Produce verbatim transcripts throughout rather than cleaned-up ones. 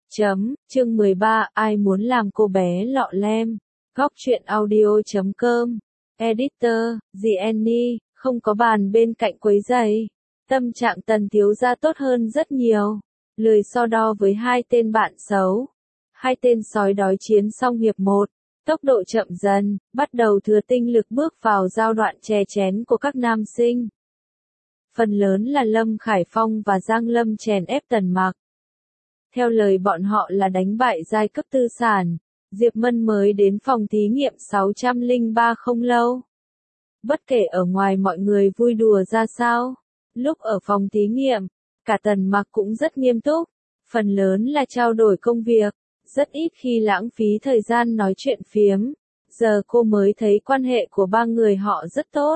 Chấm, chương mười ba, ai muốn làm cô bé lọ lem? Góc truyện audio chấm com. Editor, Jenny, không có bàn bên cạnh quấy rầy. Tâm trạng Tần thiếu gia tốt hơn rất nhiều. Lười so đo với hai tên bạn xấu. Hai tên sói đói chiến xong hiệp một. Tốc độ chậm dần, bắt đầu thừa tinh lực bước vào giai đoạn chè chén của các nam sinh. Phần lớn là Lâm Khải Phong và Giang Lâm chèn ép Tần Mặc. Theo lời bọn họ là đánh bại giai cấp tư sản, Diệp Mân mới đến phòng thí nghiệm sáu trăm lẻ ba không lâu. Bất kể ở ngoài mọi người vui đùa ra sao, lúc ở phòng thí nghiệm, cả Tần Mặc cũng rất nghiêm túc, phần lớn là trao đổi công việc, rất ít khi lãng phí thời gian nói chuyện phiếm. Giờ cô mới thấy quan hệ của ba người họ rất tốt.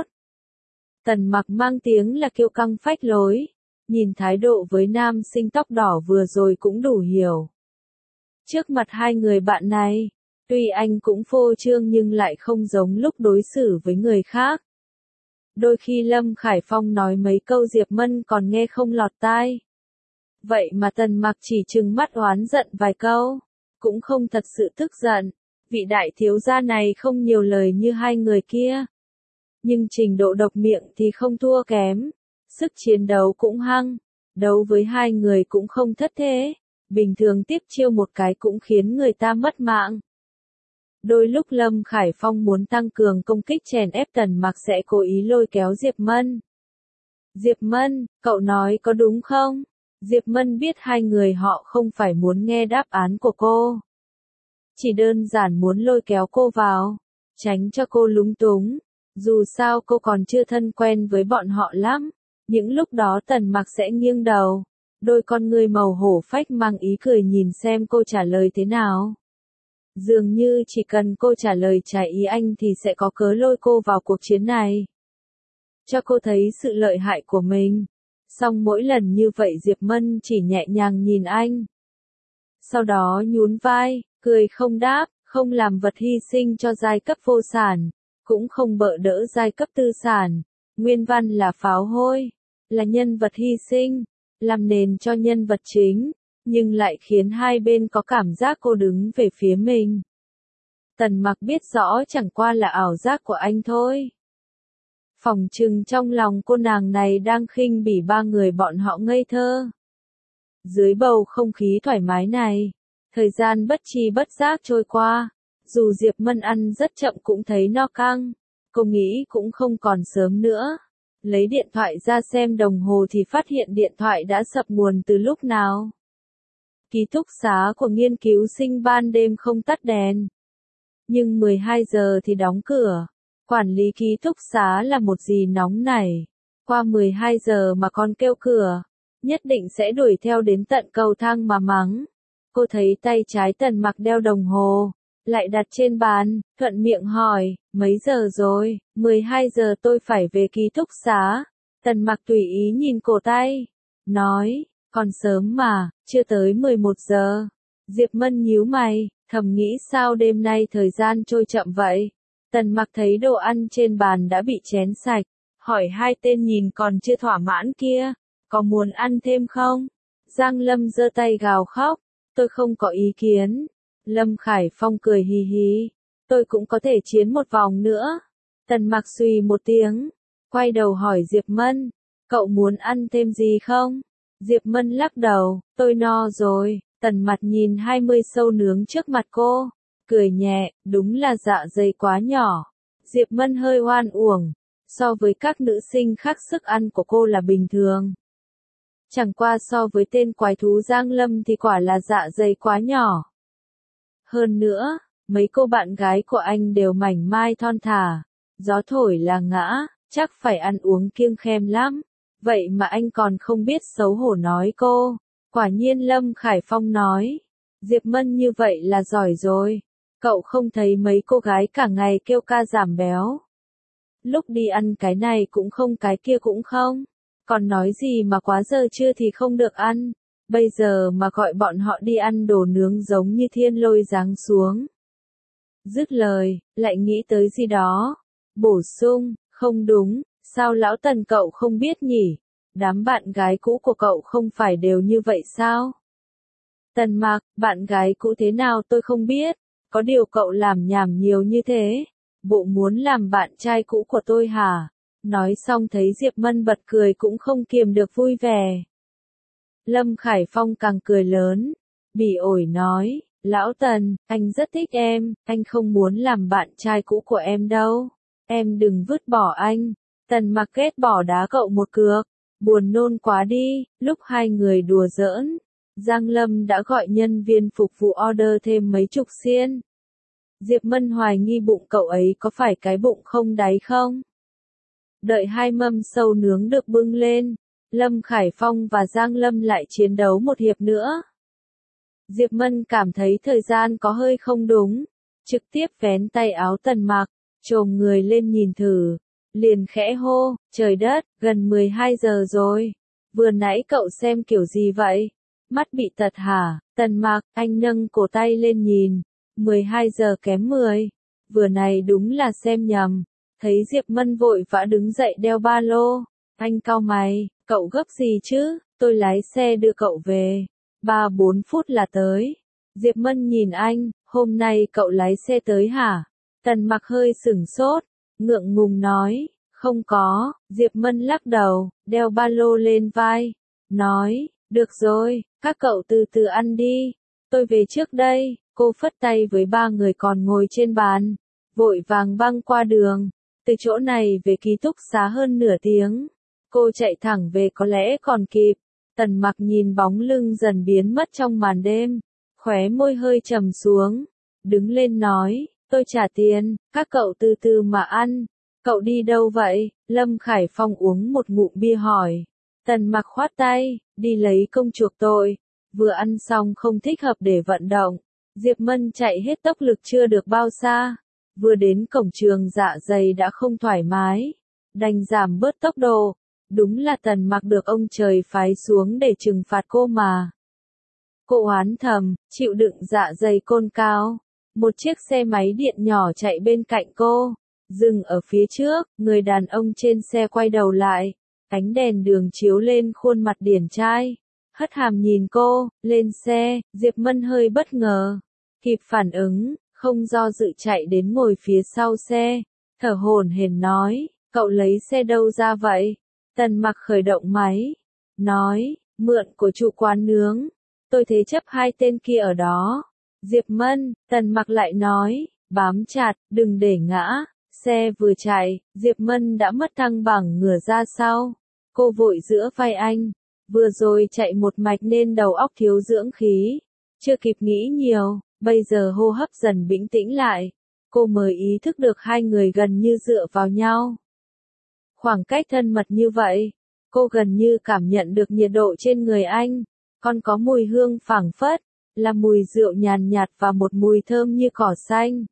Tần Mặc mang tiếng là kiêu căng phách lối, nhìn thái độ với nam sinh tóc đỏ vừa rồi cũng đủ hiểu. Trước mặt hai người bạn này, tuy anh cũng phô trương nhưng lại không giống lúc đối xử với người khác. Đôi khi Lâm Khải Phong nói mấy câu Diệp Mân còn nghe không lọt tai. Vậy mà Tần Mặc chỉ trừng mắt oán giận vài câu, cũng không thật sự tức giận. Vị đại thiếu gia này không nhiều lời như hai người kia. Nhưng trình độ độc miệng thì không thua kém. Sức chiến đấu cũng hăng, đấu với hai người cũng không thất thế, bình thường tiếp chiêu một cái cũng khiến người ta mất mạng. Đôi lúc Lâm Khải Phong muốn tăng cường công kích chèn ép Tần Mặc sẽ cố ý lôi kéo Diệp Mân. Diệp Mân, cậu nói có đúng không? Diệp Mân biết hai người họ không phải muốn nghe đáp án của cô. Chỉ đơn giản muốn lôi kéo cô vào, tránh cho cô lúng túng. Dù sao cô còn chưa thân quen với bọn họ lắm. Những lúc đó Tần Mặc sẽ nghiêng đầu, đôi con người màu hổ phách mang ý cười nhìn xem cô trả lời thế nào. Dường như chỉ cần cô trả lời trái ý anh thì sẽ có cớ lôi cô vào cuộc chiến này. Cho cô thấy sự lợi hại của mình. Xong mỗi lần như vậy Diệp Mân chỉ nhẹ nhàng nhìn anh. Sau đó nhún vai, cười không đáp, không làm vật hy sinh cho giai cấp vô sản, cũng không bợ đỡ giai cấp tư sản. Nguyên văn là pháo hôi, là nhân vật hy sinh, làm nền cho nhân vật chính, nhưng lại khiến hai bên có cảm giác cô đứng về phía mình. Tần Mặc biết rõ chẳng qua là ảo giác của anh thôi. Phỏng chừng trong lòng cô nàng này đang khinh bỉ ba người bọn họ ngây thơ. Dưới bầu không khí thoải mái này, thời gian bất tri bất giác trôi qua, dù Diệp Mân ăn rất chậm cũng thấy no căng. Cô nghĩ cũng không còn sớm nữa. Lấy điện thoại ra xem đồng hồ thì phát hiện điện thoại đã sập nguồn từ lúc nào. Ký túc xá của nghiên cứu sinh ban đêm không tắt đèn. Nhưng mười hai giờ thì đóng cửa. Quản lý ký túc xá là một gì nóng nảy. Qua mười hai giờ mà còn kêu cửa, nhất định sẽ đuổi theo đến tận cầu thang mà mắng. Cô thấy tay trái Tần Mặc đeo đồng hồ, lại đặt trên bàn, thuận miệng hỏi, mấy giờ rồi? mười hai giờ tôi phải về ký túc xá. Tần Mặc tùy ý nhìn cổ tay, nói, còn sớm mà, chưa tới mười một giờ. Diệp Mân nhíu mày, thầm nghĩ sao đêm nay thời gian trôi chậm vậy. Tần Mặc thấy đồ ăn trên bàn đã bị chén sạch, hỏi hai tên nhìn còn chưa thỏa mãn kia, có muốn ăn thêm không? Giang Lâm giơ tay gào khóc, tôi không có ý kiến. Lâm Khải Phong cười hì hì, tôi cũng có thể chiến một vòng nữa. Tần Mặc suy một tiếng, quay đầu hỏi Diệp Mân, cậu muốn ăn thêm gì không? Diệp Mân lắc đầu, tôi no rồi. Tần Mặc nhìn hai mươi sâu nướng trước mặt cô, cười nhẹ, đúng là dạ dày quá nhỏ. Diệp Mân hơi oan uổng, so với các nữ sinh khác sức ăn của cô là bình thường. Chẳng qua so với tên quái thú Giang Lâm thì quả là dạ dày quá nhỏ. Hơn nữa, mấy cô bạn gái của anh đều mảnh mai thon thả, gió thổi là ngã, chắc phải ăn uống kiêng khem lắm. Vậy mà anh còn không biết xấu hổ nói cô. Quả nhiên Lâm Khải Phong nói, Diệp Mân như vậy là giỏi rồi. Cậu không thấy mấy cô gái cả ngày kêu ca giảm béo. Lúc đi ăn cái này cũng không cái kia cũng không. Còn nói gì mà quá giờ trưa thì không được ăn. Bây giờ mà gọi bọn họ đi ăn đồ nướng giống như thiên lôi giáng xuống. Dứt lời, lại nghĩ tới gì đó. Bổ sung, không đúng, sao lão Tần cậu không biết nhỉ? Đám bạn gái cũ của cậu không phải đều như vậy sao? Tần Mặc, bạn gái cũ thế nào tôi không biết, có điều cậu làm nhảm nhiều như thế, bộ muốn làm bạn trai cũ của tôi hả? Nói xong thấy Diệp Mân bật cười cũng không kiềm được vui vẻ. Lâm Khải Phong càng cười lớn, bỉ ổi nói, Lão Tần, anh rất thích em, anh không muốn làm bạn trai cũ của em đâu, em đừng vứt bỏ anh. Tần Mặc ghét bỏ đá cậu một cước, buồn nôn quá đi. Lúc hai người đùa giỡn, Giang Lâm đã gọi nhân viên phục vụ order thêm mấy chục xiên. Diệp Mân hoài nghi bụng cậu ấy có phải cái bụng không đáy không? Đợi hai mâm sâu nướng được bưng lên, Lâm Khải Phong và Giang Lâm lại chiến đấu một hiệp nữa. Diệp Mân cảm thấy thời gian có hơi không đúng, trực tiếp vén tay áo Tần Mặc, chồm người lên nhìn thử, liền khẽ hô, trời đất, gần mười hai giờ rồi, vừa nãy cậu xem kiểu gì vậy? Mắt bị tật hả? Tần Mặc, anh nâng cổ tay lên nhìn, mười hai giờ kém mười, vừa này đúng là xem nhầm. Thấy Diệp Mân vội vã đứng dậy đeo ba lô, anh cau mày, cậu gấp gì chứ, tôi lái xe đưa cậu về, ba bốn phút là tới. Diệp Mân nhìn anh, hôm nay cậu lái xe tới hả? Tần Mặc hơi sửng sốt, ngượng ngùng nói, không có. Diệp Mân lắc đầu, đeo ba lô lên vai, nói, được rồi, các cậu từ từ ăn đi, tôi về trước đây. Cô phất tay với ba người còn ngồi trên bàn, vội vàng băng qua đường. Từ chỗ này về ký túc xá hơn nửa tiếng, cô chạy thẳng về có lẽ còn kịp. Tần Mặc nhìn bóng lưng dần biến mất trong màn đêm, khóe môi hơi trầm xuống, đứng lên nói, tôi trả tiền, các cậu từ từ mà ăn. Cậu đi đâu vậy? Lâm Khải Phong uống một ngụm bia hỏi. Tần Mặc khoát tay, đi lấy công chuộc tội, vừa ăn xong không thích hợp để vận động. Diệp Mân chạy hết tốc lực chưa được bao xa, vừa đến cổng trường dạ dày đã không thoải mái, đành giảm bớt tốc độ. Đúng là Tần Mặc được ông trời phái xuống để trừng phạt cô mà. Cô oán thầm, chịu đựng dạ dày côn cao. Một chiếc xe máy điện nhỏ chạy bên cạnh cô, dừng ở phía trước, người đàn ông trên xe quay đầu lại, ánh đèn đường chiếu lên khuôn mặt điển trai. Hất hàm nhìn cô, lên xe. Diệp Mân hơi bất ngờ, kịp phản ứng, không do dự chạy đến ngồi phía sau xe, thở hổn hển nói, cậu lấy xe đâu ra vậy? Tần Mặc khởi động máy, nói, mượn của chủ quán nướng, tôi thế chấp hai tên kia ở đó. Diệp Mân, Tần Mặc lại nói, bám chặt, đừng để ngã. Xe vừa chạy, Diệp Mân đã mất thăng bằng ngửa ra sau, cô vội giữa vai anh. Vừa rồi chạy một mạch nên đầu óc thiếu dưỡng khí, chưa kịp nghĩ nhiều, bây giờ hô hấp dần bình tĩnh lại, cô mới ý thức được hai người gần như dựa vào nhau. Khoảng cách thân mật như vậy, cô gần như cảm nhận được nhiệt độ trên người anh, còn có mùi hương phảng phất, là mùi rượu nhàn nhạt và một mùi thơm như cỏ xanh.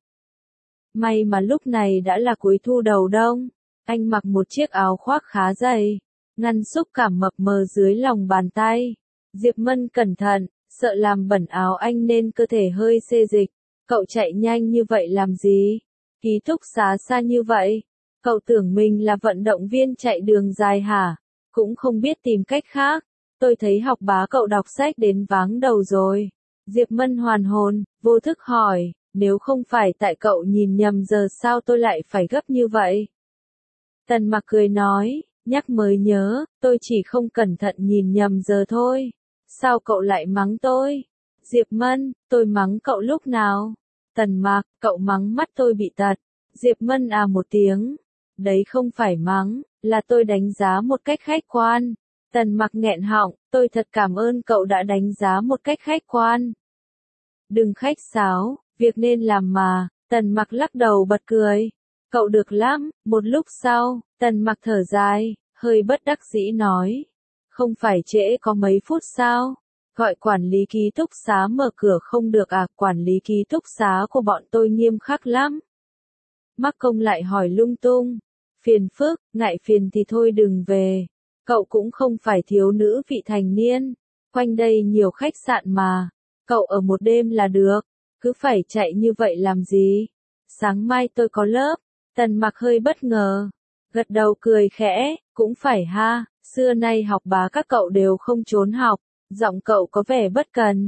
May mà lúc này đã là cuối thu đầu đông, anh mặc một chiếc áo khoác khá dày, ngăn xúc cảm mập mờ dưới lòng bàn tay. Diệp Mân cẩn thận, sợ làm bẩn áo anh nên cơ thể hơi xê dịch. Cậu chạy nhanh như vậy làm gì? Ký túc xá xa như vậy? Cậu tưởng mình là vận động viên chạy đường dài hả? Cũng không biết tìm cách khác. Tôi thấy học bá cậu đọc sách đến váng đầu rồi. Diệp Mân hoàn hồn, vô thức hỏi, nếu không phải tại cậu nhìn nhầm giờ sao tôi lại phải gấp như vậy? Tần Mặc cười nói, nhắc mới nhớ, tôi chỉ không cẩn thận nhìn nhầm giờ thôi. Sao cậu lại mắng tôi? Diệp Mân, tôi mắng cậu lúc nào? Tần Mặc, cậu mắng mắt tôi bị tật. Diệp Mân à một tiếng. Đấy không phải mắng, là tôi đánh giá một cách khách quan. Tần Mặc nghẹn họng, tôi thật cảm ơn cậu đã đánh giá một cách khách quan. Đừng khách sáo, việc nên làm mà. Tần Mặc lắc đầu bật cười. Cậu được lắm. Một lúc sau, Tần Mặc thở dài, hơi bất đắc dĩ nói. Không phải trễ có mấy phút sao? Gọi quản lý ký túc xá mở cửa không được à? Quản lý ký túc xá của bọn tôi nghiêm khắc lắm. Mắc công lại hỏi lung tung. Phiền phức, ngại phiền thì thôi đừng về. Cậu cũng không phải thiếu nữ vị thành niên. Quanh đây nhiều khách sạn mà. Cậu ở một đêm là được. Cứ phải chạy như vậy làm gì? Sáng mai tôi có lớp. Tần Mặc hơi bất ngờ. Gật đầu cười khẽ, cũng phải ha. Xưa nay học bá các cậu đều không trốn học. Giọng cậu có vẻ bất cần.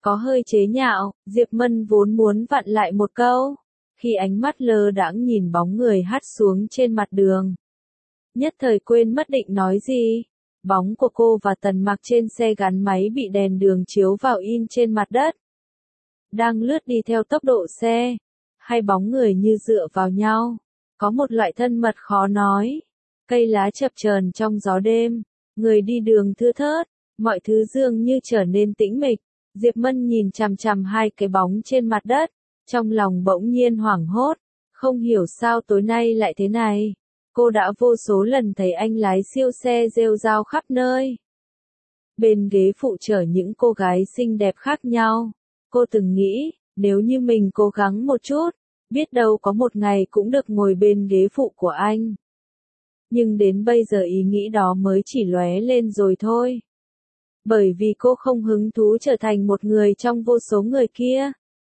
Có hơi chế nhạo, Diệp Mân vốn muốn vặn lại một câu. Khi ánh mắt lơ đãng nhìn bóng người hắt xuống trên mặt đường. Nhất thời quên mất định nói gì. Bóng của cô và Tần Mặc trên xe gắn máy bị đèn đường chiếu vào in trên mặt đất. Đang lướt đi theo tốc độ xe. Hai bóng người như dựa vào nhau. Có một loại thân mật khó nói. Cây lá chập chờn trong gió đêm. Người đi đường thưa thớt. Mọi thứ dường như trở nên tĩnh mịch. Diệp Mân nhìn chằm chằm hai cái bóng trên mặt đất. Trong lòng bỗng nhiên hoảng hốt. Không hiểu sao tối nay lại thế này. Cô đã vô số lần thấy anh lái siêu xe rêu rao khắp nơi. Bên ghế phụ chở những cô gái xinh đẹp khác nhau. Cô từng nghĩ, nếu như mình cố gắng một chút, biết đâu có một ngày cũng được ngồi bên ghế phụ của anh. Nhưng đến bây giờ ý nghĩ đó mới chỉ lóe lên rồi thôi. Bởi vì cô không hứng thú trở thành một người trong vô số người kia.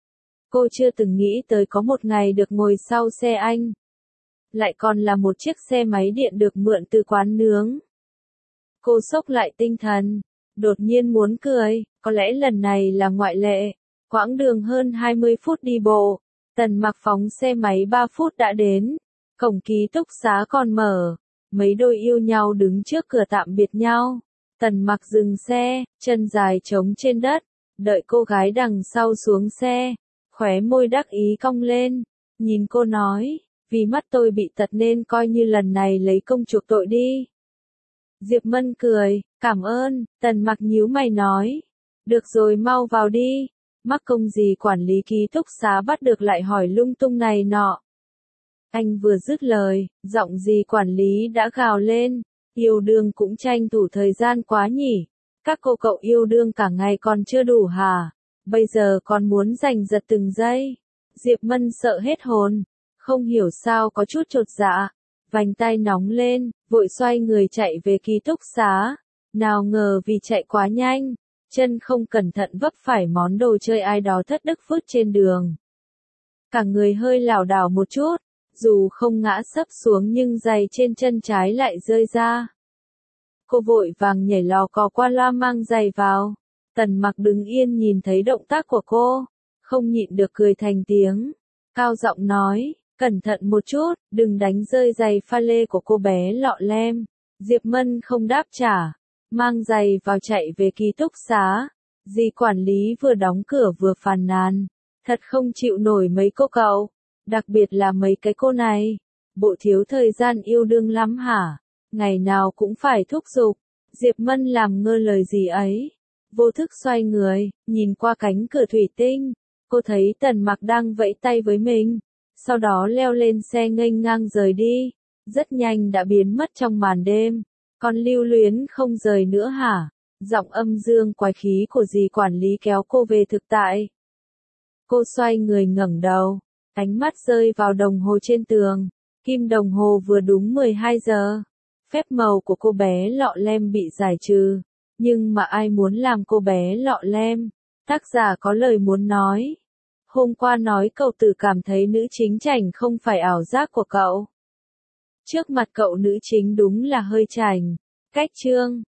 Cô chưa từng nghĩ tới có một ngày được ngồi sau xe anh. Lại còn là một chiếc xe máy điện được mượn từ quán nướng. Cô sốc lại tinh thần, đột nhiên muốn cười, có lẽ lần này là ngoại lệ. Quãng đường hơn hai mươi phút đi bộ, Tần Mặc phóng xe máy ba phút đã đến. Cổng ký túc xá còn mở, mấy đôi yêu nhau đứng trước cửa tạm biệt nhau. Tần Mặc dừng xe, chân dài trống trên đất, đợi cô gái đằng sau xuống xe, khóe môi đắc ý cong lên, nhìn cô nói, vì mắt tôi bị tật nên coi như lần này lấy công chuộc tội đi. Diệp Mân cười, cảm ơn, Tần Mặc nhíu mày nói, được rồi mau vào đi, mắc công gì quản lý ký túc xá bắt được lại hỏi lung tung này nọ. Anh vừa dứt lời, giọng gì quản lý đã gào lên, yêu đương cũng tranh thủ thời gian quá nhỉ, các cô cậu yêu đương cả ngày còn chưa đủ hả, bây giờ còn muốn giành giật từng giây. Diệp Mân sợ hết hồn, không hiểu sao có chút chột dạ, vành tai nóng lên, vội xoay người chạy về ký túc xá, nào ngờ vì chạy quá nhanh, chân không cẩn thận vấp phải món đồ chơi ai đó thất đức vứt trên đường. Cả người hơi lảo đảo một chút, dù không ngã sấp xuống nhưng giày trên chân trái lại rơi ra. Cô vội vàng nhảy lò cò qua loa mang giày vào. Tần Mặc đứng yên nhìn thấy động tác của cô, không nhịn được cười thành tiếng, cao giọng nói, cẩn thận một chút, đừng đánh rơi giày pha lê của cô bé lọ lem. Diệp Mân không đáp trả, mang giày vào chạy về ký túc xá. Dì quản lý vừa đóng cửa vừa phàn nàn, thật không chịu nổi mấy cô cậu, đặc biệt là mấy cái cô này, bộ thiếu thời gian yêu đương lắm hả, ngày nào cũng phải thúc giục. Diệp Mân làm ngơ lời gì ấy, vô thức xoay người, nhìn qua cánh cửa thủy tinh, cô thấy Tần Mặc đang vẫy tay với mình, sau đó leo lên xe nghênh ngang rời đi, rất nhanh đã biến mất trong màn đêm. Còn lưu luyến không rời nữa hả? Giọng âm dương quái khí của dì quản lý kéo cô về thực tại. Cô xoay người ngẩng đầu, ánh mắt rơi vào đồng hồ trên tường, kim đồng hồ vừa đúng mười hai giờ. Phép màu của cô bé lọ lem bị giải trừ, nhưng mà ai muốn làm cô bé lọ lem? Tác giả có lời muốn nói. Hôm qua nói cậu tự cảm thấy nữ chính chảnh không phải ảo giác của cậu. Trước mặt cậu nữ chính đúng là hơi chảnh. Cách chương